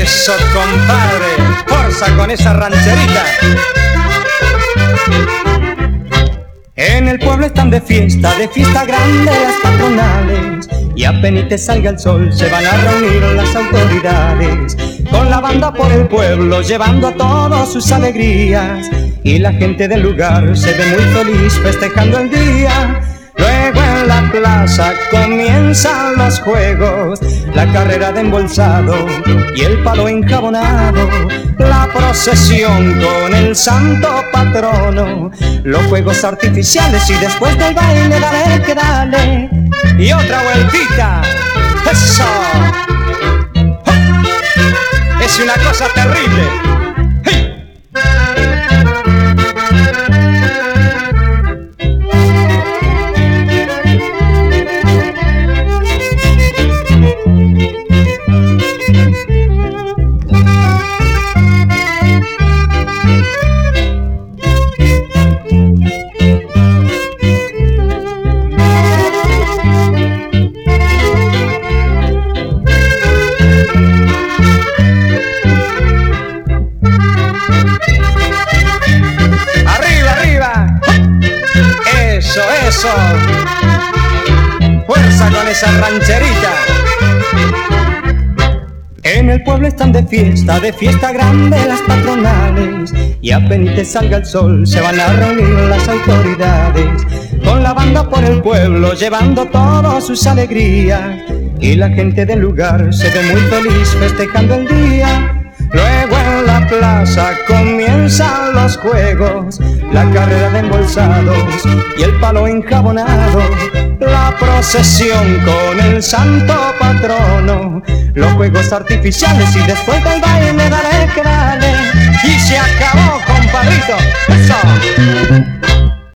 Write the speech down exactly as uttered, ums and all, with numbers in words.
Eso, compadre, forza con esa rancherita. En el pueblo están de fiesta, de fiesta grande las patronales, y apenas te salga el sol se van a reunir las autoridades, con la banda por el pueblo llevando todas sus alegrías, y la gente del lugar se ve muy feliz festejando el día. Luego en la plaza comienzan los juegos, la carrera de embolsado y el palo enjabonado, la procesión con el santo patrono, los fuegos artificiales y después del baile dale que dale. Y otra vueltita, ¡eso! ¡Oh! Es una cosa terrible. ¡Hey! Eso, fuerza con esa rancherita. En el pueblo están de fiesta, de fiesta grande las patronales, y apenas te salga el sol se van a reunir las autoridades, con la banda por el pueblo llevando todas sus alegrías, y la gente del lugar se ve muy feliz festejando el día. Luego en la plaza comienzan los juegos, la carrera de embolsados y el palo enjabonado, la procesión con el santo patrono, los fuegos artificiales y después del baile dale que dale. Y se acabó, compadrito.